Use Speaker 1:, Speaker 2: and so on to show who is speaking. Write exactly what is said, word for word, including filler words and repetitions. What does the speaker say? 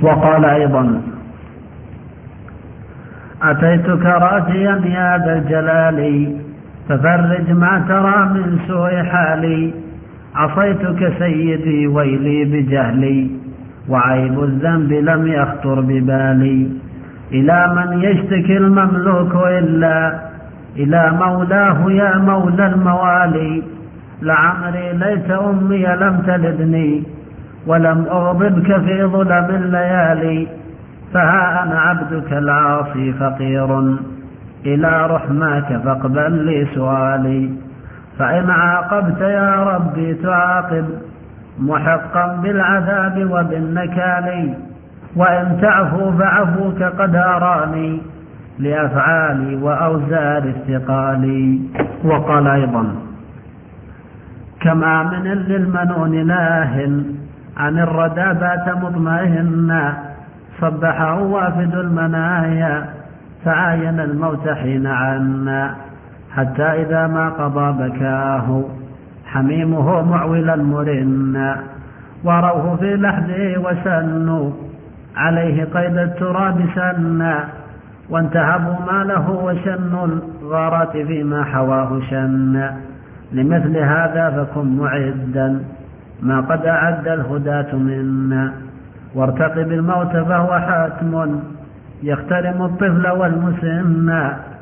Speaker 1: وقال أيضا: أتيتك راجيا يا ذا الجلال ففرج ما ترى من سوء حالي، عصيتك سيدي ويلي بجهلي وعيب الذنب لم يخطر ببالي، إلى من يشتكي المملوك إلا إلى مولاه يا مولى الموالي، لعمري ليت أمي لم تلدني ولم أغضبك في ظلم الليالي، فها أنا عبدك العاصي فقير إلى رحماك فاقبل لي سؤالي، فإن عاقبت يا ربي تعاقب محقا بالعذاب وبالنكال، وإن تعفو فعفوك قد أراني لأفعالي وأوزار استقالي. وقال أيضا: كما من للمنون ناه عن الردى بات مطمئنا، صبحه وافد المنايا فعاين الموت حين عنا، حتى إذا ما قضى بكاه حميمه معولا مرنا، وروه في لحده وسنوا عليه قيد التراب سنا، وانتهبوا ماله وشنوا الغارات فيما حواه شنا، لمثل هذا فكن معدا ما قد أعد الهداة منا، وارتقب الموت فهو حاتم يخترم الطفل والمسن،